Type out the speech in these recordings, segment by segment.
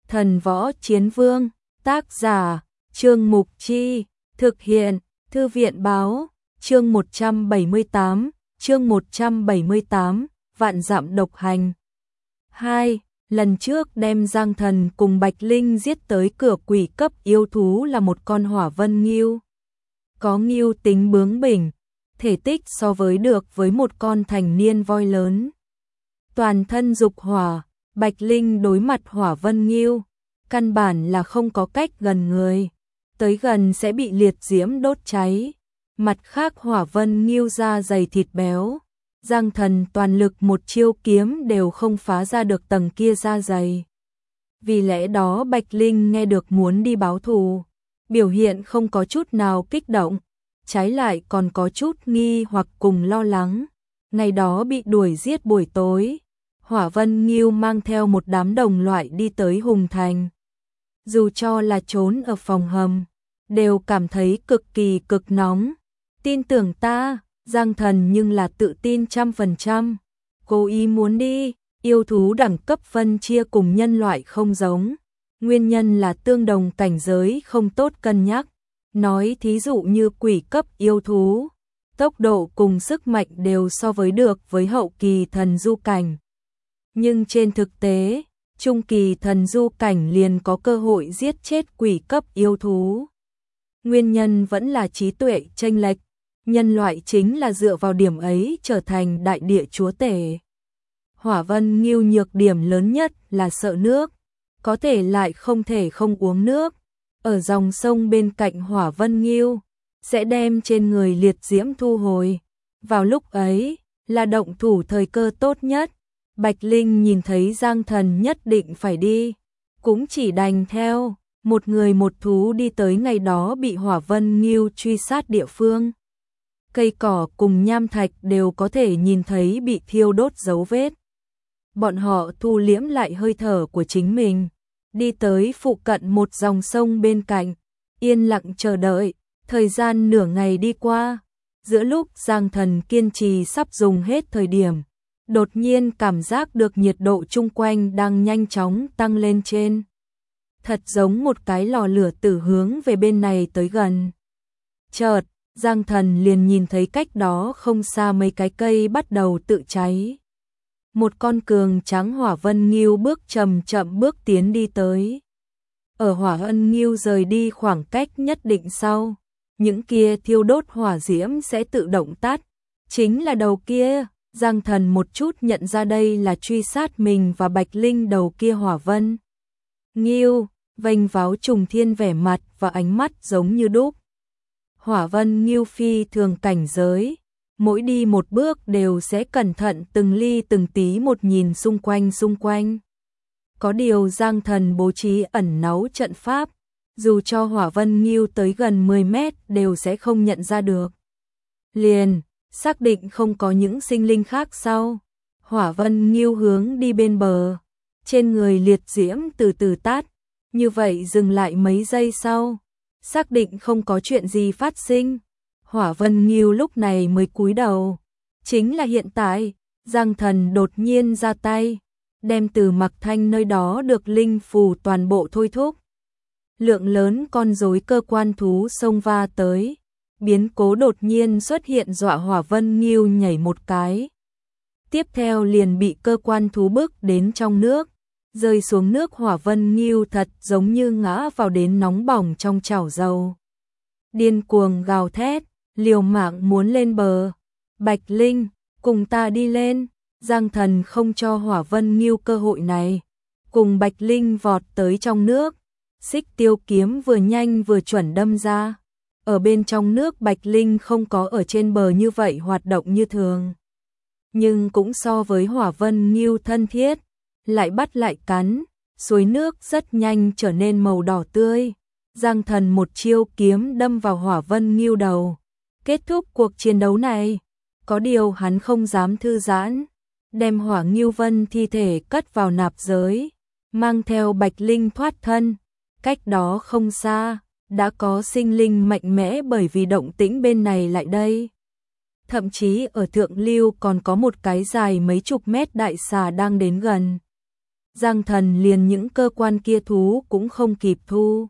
Thần Võ Chiến Vương, tác giả, Trương Mục Chi, thực hiện, Thư viện Báo, chương 178, Vạn Dặm Độc Hành. 2. Lần trước đem Giang Thần cùng Bạch Linh giết tới cửa quỷ cấp yêu thú là một con hỏa vân ngưu. Có ngưu tính bướng bỉnh, thể tích so với được với một con thành niên voi lớn. Toàn thân dục hỏa, Bạch Linh đối mặt hỏa vân ngưu, căn bản là không có cách gần người, tới gần sẽ bị liệt diễm đốt cháy. Mặt khác hỏa vân ngưu da dày thịt béo, Giang Thần toàn lực một chiêu kiếm đều không phá ra được tầng kia da dày. Vì lẽ đó Bạch Linh nghe được muốn đi báo thù, biểu hiện không có chút nào kích động, trái lại còn có chút nghi hoặc cùng lo lắng. Ngày đó bị đuổi giết buổi tối, hỏa vân ngưu mang theo một đám đồng loại đi tới Hùng Thành. Dù cho là trốn ở phòng hầm, đều cảm thấy cực nóng. Tin tưởng ta, Giang Thần nhưng là tự tin 100%. Cố ý muốn đi, yêu thú đẳng cấp phân chia cùng nhân loại không giống. Nguyên nhân là tương đồng cảnh giới không tốt cân nhắc. Nói thí dụ như quỷ cấp yêu thú, tốc độ cùng sức mạnh đều so với được với hậu kỳ thần du cảnh. Nhưng trên thực tế, trung kỳ thần du cảnh liền có cơ hội giết chết quỷ cấp yêu thú. Nguyên nhân vẫn là trí tuệ chênh lệch, nhân loại chính là dựa vào điểm ấy trở thành đại địa chúa tể. Hỏa vân ngưu nhược điểm lớn nhất là sợ nước, có thể lại không thể không uống nước. Ở dòng sông bên cạnh hỏa vân ngưu, sẽ đem trên người liệt diễm thu hồi. Vào lúc ấy, là động thủ thời cơ tốt nhất. Bạch Linh nhìn thấy Giang Thần nhất định phải đi, cũng chỉ đành theo, một người một thú đi tới ngày đó bị hỏa vân ngưu truy sát địa phương. Cây cỏ cùng nham thạch đều có thể nhìn thấy bị thiêu đốt dấu vết. Bọn họ thu liễm lại hơi thở của chính mình, đi tới phụ cận một dòng sông bên cạnh, yên lặng chờ đợi. Thời gian nửa ngày đi qua, giữa lúc Giang Thần kiên trì sắp dùng hết thời điểm, đột nhiên cảm giác được nhiệt độ chung quanh đang nhanh chóng tăng lên trên. Thật giống một cái lò lửa tử hướng về bên này tới gần. Chợt, Giang Thần liền nhìn thấy cách đó không xa mấy cái cây bắt đầu tự cháy. Một con cường tráng hỏa vân ngưu chậm bước tiến đi tới. Ở hỏa vân ngưu rời đi khoảng cách nhất định sau, những kia thiêu đốt hỏa diễm sẽ tự động tắt. Chính là đầu kia, Giang Thần một chút nhận ra đây là truy sát mình và Bạch Linh đầu kia hỏa vân ngưu, vênh váo trùng thiên vẻ mặt và ánh mắt giống như đúc. Hỏa vân ngưu phi thường cảnh giới, mỗi đi một bước đều sẽ cẩn thận từng ly từng tí một nhìn xung quanh. Có điều Giang Thần bố trí ẩn náu trận pháp, dù cho hỏa vân ngưu tới gần 10 mét đều sẽ không nhận ra được. Liền, xác định không có những sinh linh khác sau, hỏa vân ngưu hướng đi bên bờ, trên người liệt diễm từ từ tắt, như vậy dừng lại mấy giây sau, xác định không có chuyện gì phát sinh. Hỏa vân ngưu lúc này mới cúi đầu. Chính là hiện tại, Giang Thần đột nhiên ra tay, đem từ Mặc Thanh nơi đó được linh phù toàn bộ thôi thúc. Lượng lớn con rối cơ quan thú xông va tới, biến cố đột nhiên xuất hiện dọa hỏa vân ngưu nhảy một cái. Tiếp theo liền bị cơ quan thú bức đến trong nước, rơi xuống nước. Hỏa vân ngưu thật giống như ngã vào đến nóng bỏng trong chảo dầu. Điên cuồng gào thét, liều mạng muốn lên bờ. Bạch Linh, cùng ta đi lên. Giang Thần không cho hỏa vân ngưu cơ hội này, cùng Bạch Linh vọt tới trong nước. Xích tiêu kiếm vừa nhanh vừa chuẩn đâm ra. Ở bên trong nước Bạch Linh không có ở trên bờ như vậy hoạt động như thường, nhưng cũng so với hỏa vân ngưu thân thiết, lại bắt lại cắn. Suối nước rất nhanh trở nên màu đỏ tươi. Giang Thần một chiêu kiếm đâm vào hỏa vân ngưu đầu, kết thúc cuộc chiến đấu này. Có điều hắn không dám thư giãn, đem hỏa ngưu vân thi thể cất vào nạp giới, mang theo Bạch Linh thoát thân. Cách đó không xa, đã có sinh linh mạnh mẽ bởi vì động tĩnh bên này lại đây. Thậm chí ở thượng lưu còn có một cái dài mấy chục mét đại xà đang đến gần. Giang Thần liền những cơ quan kia thú cũng không kịp thu.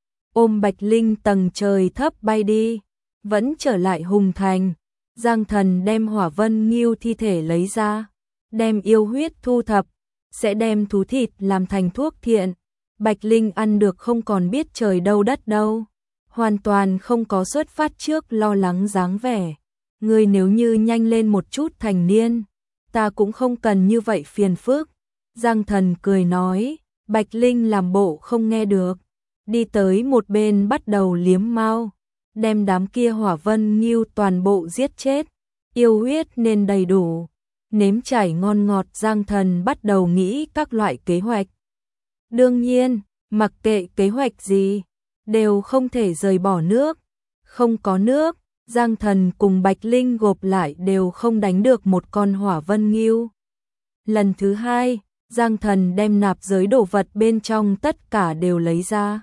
Ôm Bạch Linh tầng trời thấp bay đi, vẫn trở lại Hùng Thành. Giang Thần đem Hỏa Vân Ngưu thi thể lấy ra, đem yêu huyết thu thập, sẽ đem thú thịt làm thành thuốc thiện. Bạch Linh ăn được không còn biết trời đâu đất đâu, hoàn toàn không có xuất phát trước lo lắng dáng vẻ. Ngươi nếu như nhanh lên một chút thành niên, ta cũng không cần như vậy phiền phức. Giang Thần cười nói. Bạch Linh làm bộ không nghe được, đi tới một bên bắt đầu liếm mao, đem đám kia Hỏa Vân Ngưu toàn bộ giết chết. Yêu huyết nên đầy đủ, nếm trải ngon ngọt. Giang Thần bắt đầu nghĩ các loại kế hoạch. Đương nhiên, mặc kệ kế hoạch gì, đều không thể rời bỏ nước. Không có nước, Giang Thần cùng Bạch Linh gộp lại đều không đánh được một con Hỏa Vân Ngưu. Lần thứ hai, Giang Thần đem nạp giới đồ vật bên trong tất cả đều lấy ra,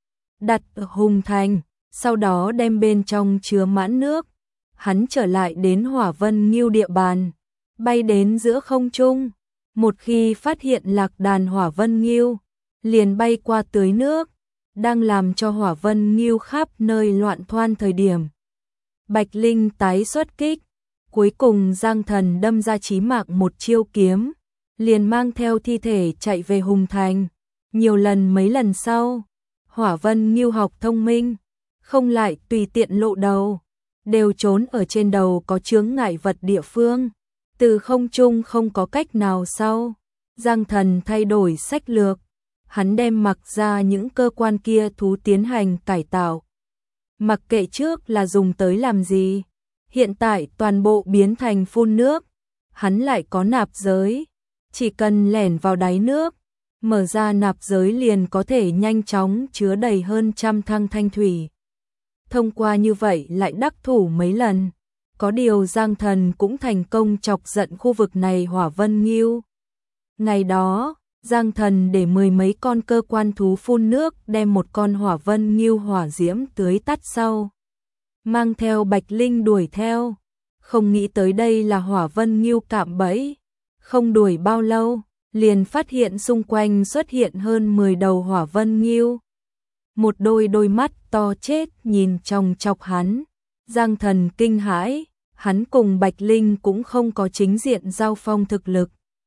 đặt ở Hùng Thành, sau đó đem bên trong chứa mãn nước. Hắn trở lại đến Hỏa Vân Ngưu địa bàn, bay đến giữa không trung. Một khi phát hiện lạc đàn Hỏa Vân Ngưu, liền bay qua tưới nước, đang làm cho Hỏa Vân Ngưu khắp nơi loạn thoan thời điểm. Bạch Linh tái xuất kích, cuối cùng Giang Thần đâm ra chí mạng một chiêu kiếm, liền mang theo thi thể chạy về Hùng Thành. Nhiều lần mấy lần sau, Hỏa Vân Ngưu học thông minh, không lại tùy tiện lộ đầu, đều trốn ở trên đầu có chướng ngại vật địa phương. Từ không trung không có cách nào sau, Giang Thần thay đổi sách lược, hắn đem mặc ra những cơ quan kia thú tiến hành cải tạo. Mặc kệ trước là dùng tới làm gì, hiện tại toàn bộ biến thành phun nước. Hắn lại có nạp giới, chỉ cần lẻn vào đáy nước, mở ra nạp giới liền có thể nhanh chóng chứa đầy hơn 100 thăng thanh thủy. Thông qua như vậy lại đắc thủ mấy lần. Có điều Giang Thần cũng thành công chọc giận khu vực này Hỏa Vân Ngưu. Ngày đó, Giang Thần để 10 mấy con cơ quan thú phun nước đem một con Hỏa Vân Ngưu hỏa diễm tưới tắt sau, mang theo Bạch Linh đuổi theo. Không nghĩ tới đây là Hỏa Vân Ngưu cạm bẫy. Không đuổi bao lâu, liền phát hiện xung quanh xuất hiện hơn 10 đầu Hỏa Vân Ngưu. Một đôi mắt to chết nhìn chòng chọc hắn. Giang Thần kinh hãi, hắn cùng Bạch Linh cũng không có chính diện giao phong thực lực.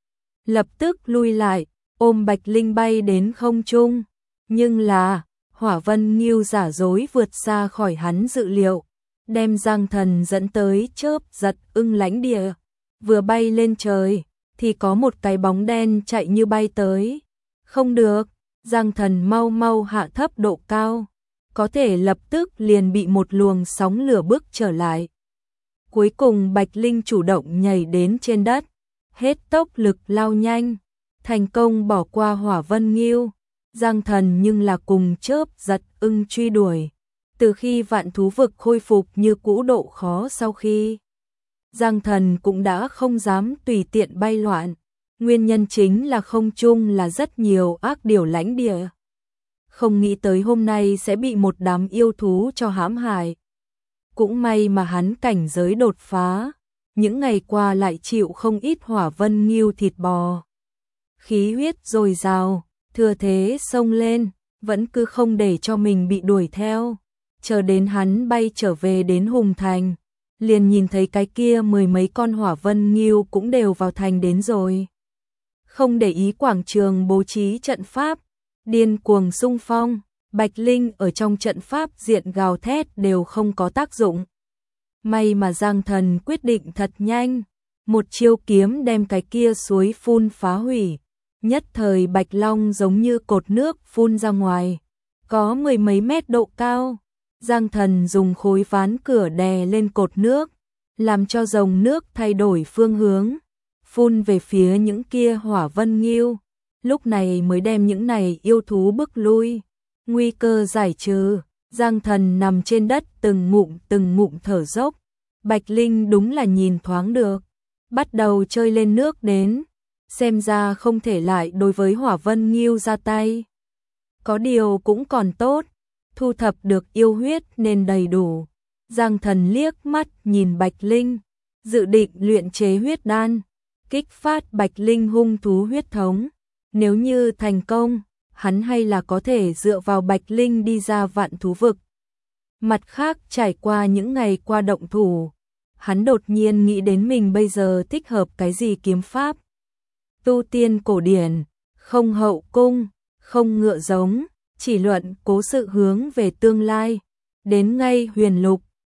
Lập tức lui lại, ôm Bạch Linh bay đến không trung. Nhưng là, Hỏa Vân Ngưu giả dối vượt xa khỏi hắn dự liệu, đem Giang Thần dẫn tới chớp giật ưng lãnh địa. Vừa bay lên trời, thì có một cái bóng đen chạy như bay tới. Không được, Giang Thần mau mau hạ thấp độ cao, có thể lập tức liền bị một luồng sóng lửa bức trở lại. Cuối cùng Bạch Linh chủ động nhảy đến trên đất, hết tốc lực lao nhanh, thành công bỏ qua Hỏa Vân Ngưu. Giang Thần nhưng là cùng chớp giật ưng truy đuổi. Từ khi vạn thú vực khôi phục như cũ độ khó sau khi, Giang Thần cũng đã không dám tùy tiện bay loạn. Nguyên nhân chính là không trung là rất nhiều ác điểu lãnh địa. Không nghĩ tới hôm nay sẽ bị một đám yêu thú cho hãm hại. Cũng may mà hắn cảnh giới đột phá, những ngày qua lại chịu không ít Hỏa Vân Ngưu thịt bò. Khí huyết dồi dào, thừa thế xông lên, vẫn cứ không để cho mình bị đuổi theo. Chờ đến hắn bay trở về đến Hùng Thành, liền nhìn thấy cái kia 10 mấy con Hỏa Vân Ngưu cũng đều vào thành đến rồi. Không để ý quảng trường bố trí trận pháp, điên cuồng xung phong. Bạch Linh ở trong trận pháp diện gào thét đều không có tác dụng. May mà Giang Thần quyết định thật nhanh, một chiêu kiếm đem cái kia suối phun phá hủy. Nhất thời Bạch Long giống như cột nước phun ra ngoài, có 10 mấy mét độ cao. Giang Thần dùng khối ván cửa đè lên cột nước, làm cho dòng nước thay đổi phương hướng, phun về phía những kia Hỏa Vân Ngưu. Lúc này mới đem những này yêu thú bức lui. Nguy cơ giải trừ, Giang Thần nằm trên đất từng ngụm thở dốc. Bạch Linh đúng là nhìn thoáng được, bắt đầu chơi lên nước đến, xem ra không thể lại đối với Hỏa Vân Ngưu ra tay. Có điều cũng còn tốt, thu thập được yêu huyết nên đầy đủ. Giang Thần liếc mắt nhìn Bạch Linh, dự định luyện chế huyết đan, kích phát Bạch Linh hung thú huyết thống. Nếu như thành công, hắn hay là có thể dựa vào Bạch Linh đi ra vạn thú vực. Mặt khác, trải qua những ngày qua động thủ, hắn đột nhiên nghĩ đến mình bây giờ thích hợp cái gì kiếm pháp. Tu tiên cổ điển, không hậu cung, không ngựa giống, chỉ luận cố sự hướng về tương lai. Đến ngay huyền lục,